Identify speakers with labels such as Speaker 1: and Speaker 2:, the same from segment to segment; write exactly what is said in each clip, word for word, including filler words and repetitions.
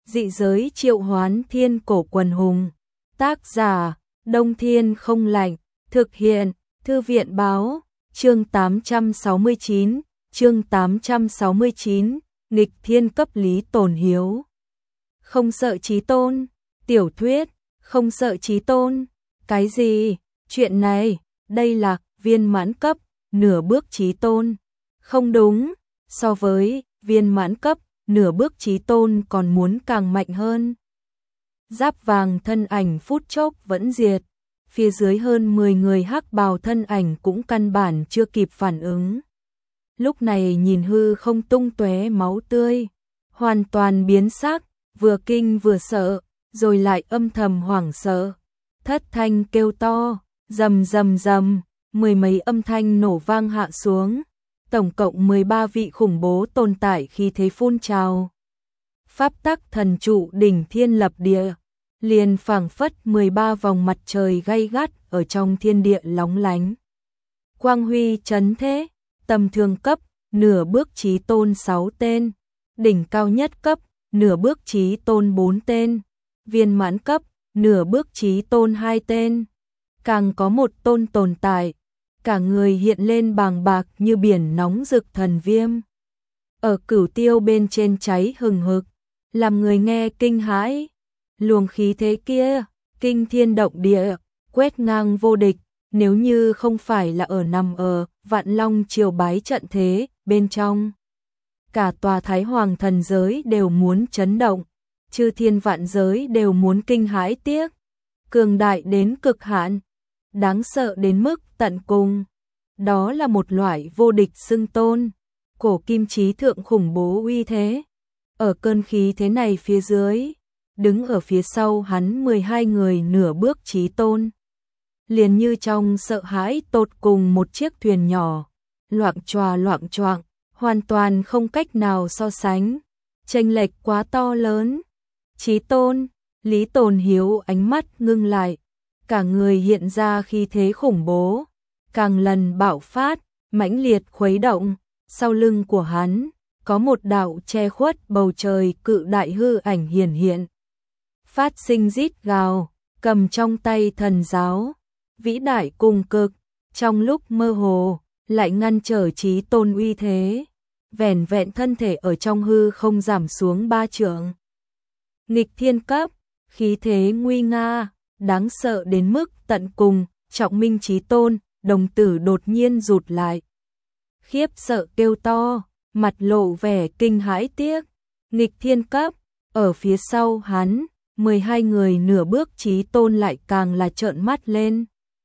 Speaker 1: Dị giới triệu hoán thiên cổ quần hùng. Tác giả, Đông Thiên không lạnh. Thực hiện, Thư viện báo. Chương tám trăm sáu mươi chín, chương tám trăm sáu mươi chín, nghịch thiên cấp Lý Tồn Hiếu. Không sợ chí tôn, tiểu thuyết, không sợ chí tôn. Cái gì? Chuyện này, đây là viên mãn cấp, nửa bước chí tôn. Không đúng, so với viên mãn cấp, nửa bước chí tôn còn muốn càng mạnh hơn. Giáp vàng thân ảnh phút chốc vẫn diệt, phía dưới hơn mười người hắc bào thân ảnh cũng căn bản chưa kịp phản ứng. Lúc này nhìn hư không tung tóe máu tươi, hoàn toàn biến sắc, vừa kinh vừa sợ, rồi lại âm thầm hoảng sợ. Thất thanh kêu to, rầm rầm rầm, mười mấy âm thanh nổ vang hạ xuống. Tổng cộng mười ba vị khủng bố tồn tại khi thế phun trào. Pháp tắc thần trụ đỉnh thiên lập địa, liền phảng phất mười ba vòng mặt trời gay gắt ở trong thiên địa lóng lánh. Quang huy chấn thế, tầm thường cấp, nửa bước chí tôn sáu tên, đỉnh cao nhất cấp, nửa bước chí tôn bốn tên, viên mãn cấp, nửa bước chí tôn hai tên. Càng có một tôn tồn tại, cả người hiện lên bàng bạc như biển nóng rực thần viêm. Ở cửu tiêu bên trên cháy hừng hực, làm người nghe kinh hãi. Luồng khí thế kia, kinh thiên động địa, quét ngang vô địch, nếu như không phải là ở nằm ở Vạn Long triều bái trận thế bên trong. Cả tòa Thái Hoàng thần giới đều muốn chấn động, chư thiên vạn giới đều muốn kinh hãi tiếc. Cường đại đến cực hạn, đáng sợ đến mức tận cùng. Đó là một loại vô địch xưng tôn, cổ kim chí thượng khủng bố uy thế. Ở cơn khí thế này phía dưới, đứng ở phía sau hắn mười hai người nửa bước chí tôn. Liền như trong sợ hãi tột cùng một chiếc thuyền nhỏ, loạng choạng loạng choạng, hoàn toàn không cách nào so sánh, chênh lệch quá to lớn. Chí tôn, Lý Tồn Hiếu ánh mắt ngưng lại, cả người hiện ra khí thế khủng bố, càng lần bạo phát, mãnh liệt khuấy động. Sau lưng của hắn có một đạo che khuất bầu trời cự đại hư ảnh hiển hiện, phát sinh rít gào, cầm trong tay thần giáo, vĩ đại cùng cực, trong lúc mơ hồ lại ngăn trở chí tôn uy thế, vẻn vẹn thân thể ở trong hư không giảm xuống ba trượng. Nghịch thiên cấp, khí thế nguy nga, đáng sợ đến mức tận cùng. Trọng Minh chí tôn, đồng tử đột nhiên rụt lại, khiếp sợ kêu to, mặt lộ vẻ kinh hãi tiếc. Nghịch thiên cấp, ở phía sau hắn, mười hai người nửa bước chí tôn lại càng là trợn mắt lên.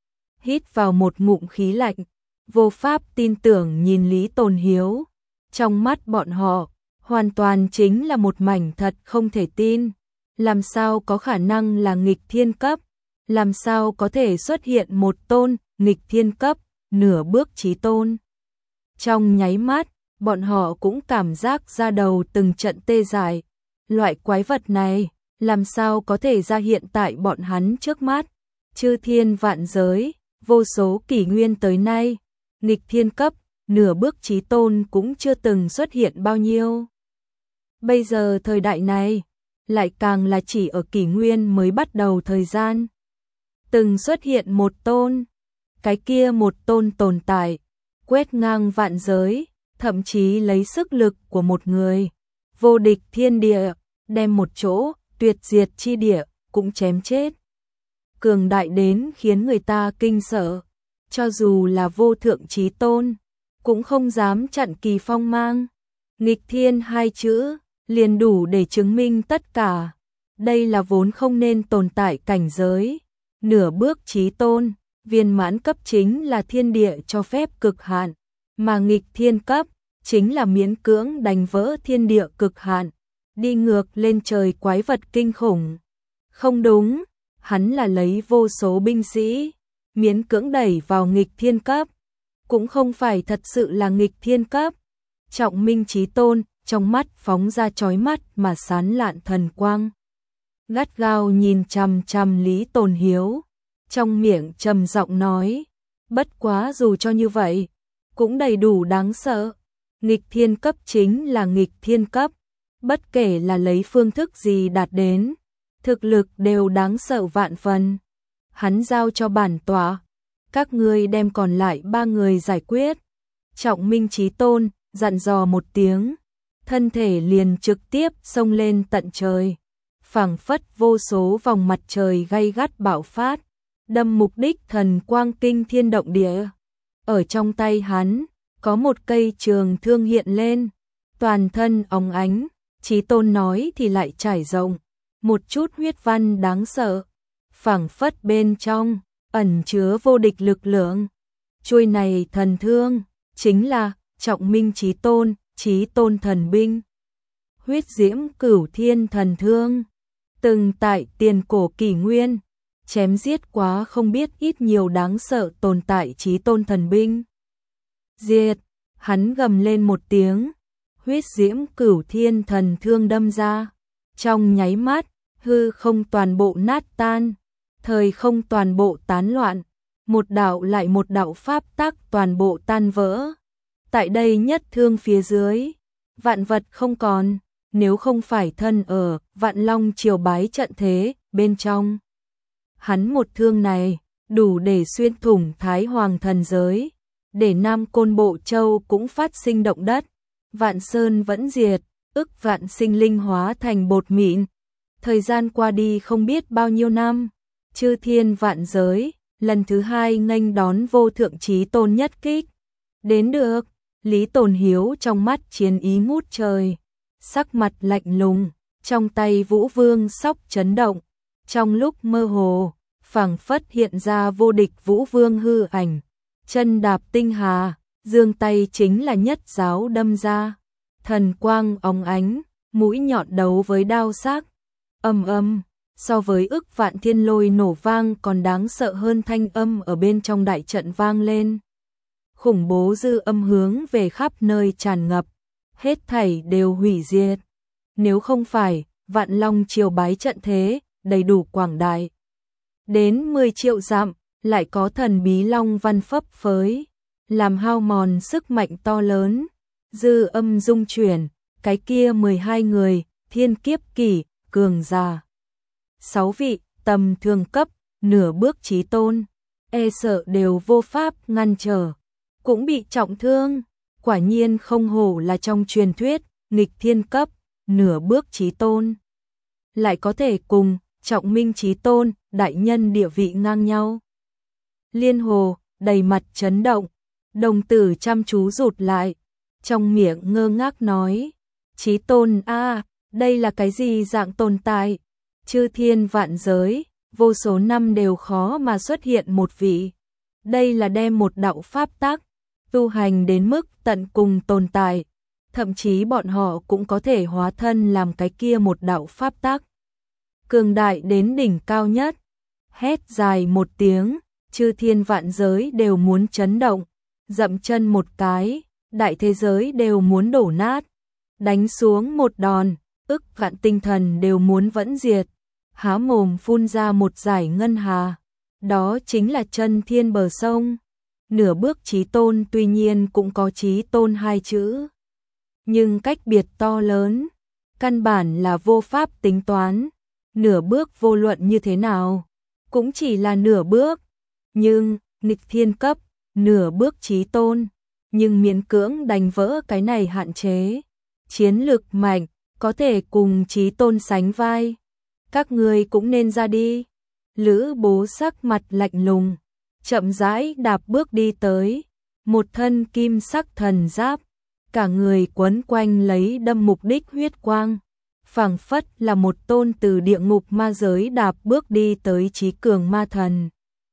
Speaker 1: Hít vào một ngụm khí lạnh, vô pháp tin tưởng nhìn Lý Tồn Hiếu. Trong mắt bọn họ, hoàn toàn chính là một mảnh thật không thể tin. Làm sao có khả năng là nghịch thiên cấp? Làm sao có thể xuất hiện một tôn nghịch thiên cấp, nửa bước chí tôn? Trong nháy mắt, bọn họ cũng cảm giác da đầu từng trận tê dại. Loại quái vật này, làm sao có thể ra hiện tại bọn hắn trước mắt? Chư thiên vạn giới, vô số kỷ nguyên tới nay, nghịch thiên cấp, nửa bước chí tôn cũng chưa từng xuất hiện bao nhiêu. Bây giờ thời đại này, lại càng là chỉ ở kỷ nguyên mới bắt đầu thời gian. Từng xuất hiện một tôn, cái kia một tôn tồn tại, quét ngang vạn giới, thậm chí lấy sức lực của một người, vô địch thiên địa, đem một chỗ tuyệt diệt chi địa cũng chém chết. Cường đại đến khiến người ta kinh sợ, cho dù là vô thượng chí tôn, cũng không dám chặn kỳ phong mang. Nghịch thiên hai chữ, liền đủ để chứng minh tất cả. Đây là vốn không nên tồn tại cảnh giới. Nửa bước chí tôn, viên mãn cấp chính là thiên địa cho phép cực hạn, mà nghịch thiên cấp chính là miễn cưỡng đánh vỡ thiên địa cực hạn, đi ngược lên trời quái vật kinh khủng. Không đúng, hắn là lấy vô số binh sĩ, miễn cưỡng đẩy vào nghịch thiên cấp, cũng không phải thật sự là nghịch thiên cấp. Trọng Minh chí tôn, trong mắt phóng ra chói mắt mà sán lạn thần quang. Gắt gao nhìn chằm chằm Lý Tồn Hiếu, trong miệng trầm giọng nói, bất quá dù cho như vậy, cũng đầy đủ đáng sợ. Nghịch thiên cấp chính là nghịch thiên cấp, bất kể là lấy phương thức gì đạt đến, thực lực đều đáng sợ vạn phần. Hắn giao cho bản tọa, các ngươi đem còn lại ba người giải quyết. Trọng Minh Chí Tôn dặn dò một tiếng, thân thể liền trực tiếp xông lên tận trời, phảng phất vô số vòng mặt trời gay gắt bạo phát, đâm mục đích thần quang kinh thiên động địa. Ở trong tay hắn, có một cây trường thương hiện lên, toàn thân óng ánh, Chí Tôn nói thì lại trải rộng, một chút huyết văn đáng sợ, phảng phất bên trong, ẩn chứa vô địch lực lượng. Chuôi này thần thương, chính là Trọng Minh Chí Tôn, Chí Tôn thần binh. Huyết diễm cửu thiên thần thương, từng tại tiền cổ kỷ nguyên, chém giết quá không biết ít nhiều đáng sợ tồn tại Chí Tôn thần binh. Diệt, hắn gầm lên một tiếng, huyết diễm cửu thiên thần thương đâm ra, trong nháy mắt, hư không toàn bộ nát tan, thời không toàn bộ tán loạn, một đạo lại một đạo pháp tắc toàn bộ tan vỡ. Tại đây nhất thương phía dưới, vạn vật không còn, nếu không phải thân ở Vạn Long triều bái trận thế bên trong. Hắn một thương này, đủ để xuyên thủng Thái Hoàng thần giới, để Nam Côn Bộ Châu cũng phát sinh động đất, Vạn Sơn vẫn diệt, ức vạn sinh linh hóa thành bột mịn. Thời gian qua đi không biết bao nhiêu năm, chư thiên vạn giới, lần thứ hai nghênh đón vô thượng Chí Tôn nhất kích. Đến được, Lý Tồn Hiếu trong mắt chiến ý ngút trời, sắc mặt lạnh lùng, trong tay Vũ Vương sóc chấn động, trong lúc mơ hồ, phảng phất hiện ra vô địch Vũ Vương hư ảnh, chân đạp tinh hà, giương tay chính là nhất giáo đâm ra, thần quang óng ánh, mũi nhọn đấu với đao sắc, âm âm, so với ức vạn thiên lôi nổ vang còn đáng sợ hơn thanh âm ở bên trong đại trận vang lên. Khủng bố dư âm hướng về khắp nơi tràn ngập, hết thảy đều hủy diệt. Nếu không phải, Vạn Long triều bái trận thế, đầy đủ quảng đại. Đến mười triệu dặm, lại có thần bí long văn phấp phới, làm hao mòn sức mạnh to lớn. Dư âm dung chuyển, cái kia mười hai người, thiên kiếp kỷ, cường giả. Sáu vị, tầm thường cấp, nửa bước Chí Tôn, e sợ đều vô pháp ngăn trở, cũng bị trọng thương. Quả nhiên không hổ là trong truyền thuyết, nghịch thiên cấp, nửa bước Chí Tôn. Lại có thể cùng Trọng Minh Chí Tôn, đại nhân địa vị ngang nhau. Liên Hồ, đầy mặt chấn động, đồng tử chăm chú rụt lại, trong miệng ngơ ngác nói, Chí Tôn a, đây là cái gì dạng tồn tại? Chư thiên vạn giới, vô số năm đều khó mà xuất hiện một vị. Đây là đem một đạo pháp tắc, tu hành đến mức tận cùng tồn tại, thậm chí bọn họ cũng có thể hóa thân làm cái kia một đạo pháp tắc. Cường đại đến đỉnh cao nhất, hét dài một tiếng, chư thiên vạn giới đều muốn chấn động, dậm chân một cái, đại thế giới đều muốn đổ nát, đánh xuống một đòn, ức vạn tinh thần đều muốn vẫn diệt, há mồm phun ra một dải ngân hà, đó chính là chân thiên bờ sông. Nửa bước Chí Tôn tuy nhiên cũng có Chí Tôn hai chữ, nhưng cách biệt to lớn, căn bản là vô pháp tính toán. Nửa bước vô luận như thế nào, cũng chỉ là nửa bước, nhưng nghịch thiên cấp, nửa bước Chí Tôn, nhưng miễn cưỡng đánh vỡ cái này hạn chế. Chiến lực mạnh, có thể cùng Chí Tôn sánh vai. Các ngươi cũng nên ra đi. Lữ Bố sắc mặt lạnh lùng, chậm rãi đạp bước đi tới, một thân kim sắc thần giáp, cả người quấn quanh lấy đâm mục đích huyết quang, phảng phất là một tôn từ địa ngục ma giới đạp bước đi tới trí cường ma thần,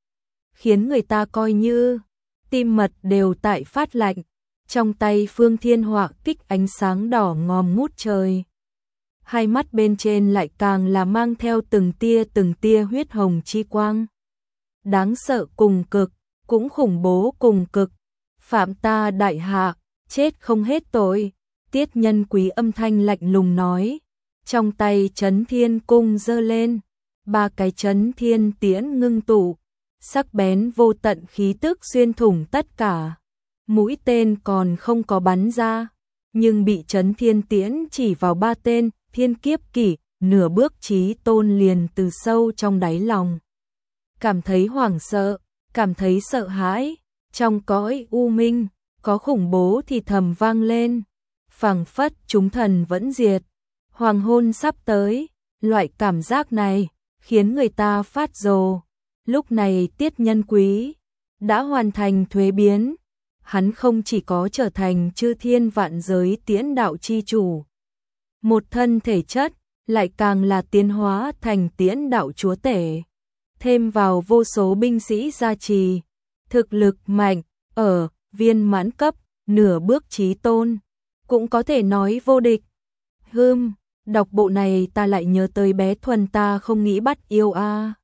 Speaker 1: khiến người ta coi như tim mật đều tại phát lạnh. Trong tay Phương Thiên Họa kích ánh sáng đỏ ngòm ngút trời, hai mắt bên trên lại càng là mang theo từng tia từng tia huyết hồng chi quang, đáng sợ cùng cực, cũng khủng bố cùng cực. Phạm ta đại hạ, chết không hết tội. Tiết Nhân Quý âm thanh lạnh lùng nói, trong tay Chấn Thiên Cung giơ lên, ba cái Chấn Thiên Tiễn ngưng tụ, sắc bén vô tận khí tức xuyên thủng tất cả. Mũi tên còn không có bắn ra, nhưng bị Trấn Thiên Tiễn chỉ vào ba tên, thiên kiếp kỷ, nửa bước chí tôn liền từ sâu trong đáy lòng. Cảm thấy hoảng sợ, cảm thấy sợ hãi, trong cõi u minh, có khủng bố thì thầm vang lên, phảng phất chúng thần vẫn diệt, hoàng hôn sắp tới, loại cảm giác này khiến người ta phát rồ. Lúc này Tiết Nhân Quý đã hoàn thành thuế biến, hắn không chỉ có trở thành chư thiên vạn giới tiễn đạo chi chủ, một thân thể chất, lại càng là tiến hóa thành tiễn đạo chúa tể, thêm vào vô số binh sĩ gia trì, thực lực mạnh, ở viên mãn cấp, nửa bước chí tôn, cũng có thể nói vô địch. Hừm, đọc bộ này ta lại nhớ tới bé Thuần ta không nghĩ bắt yêu a.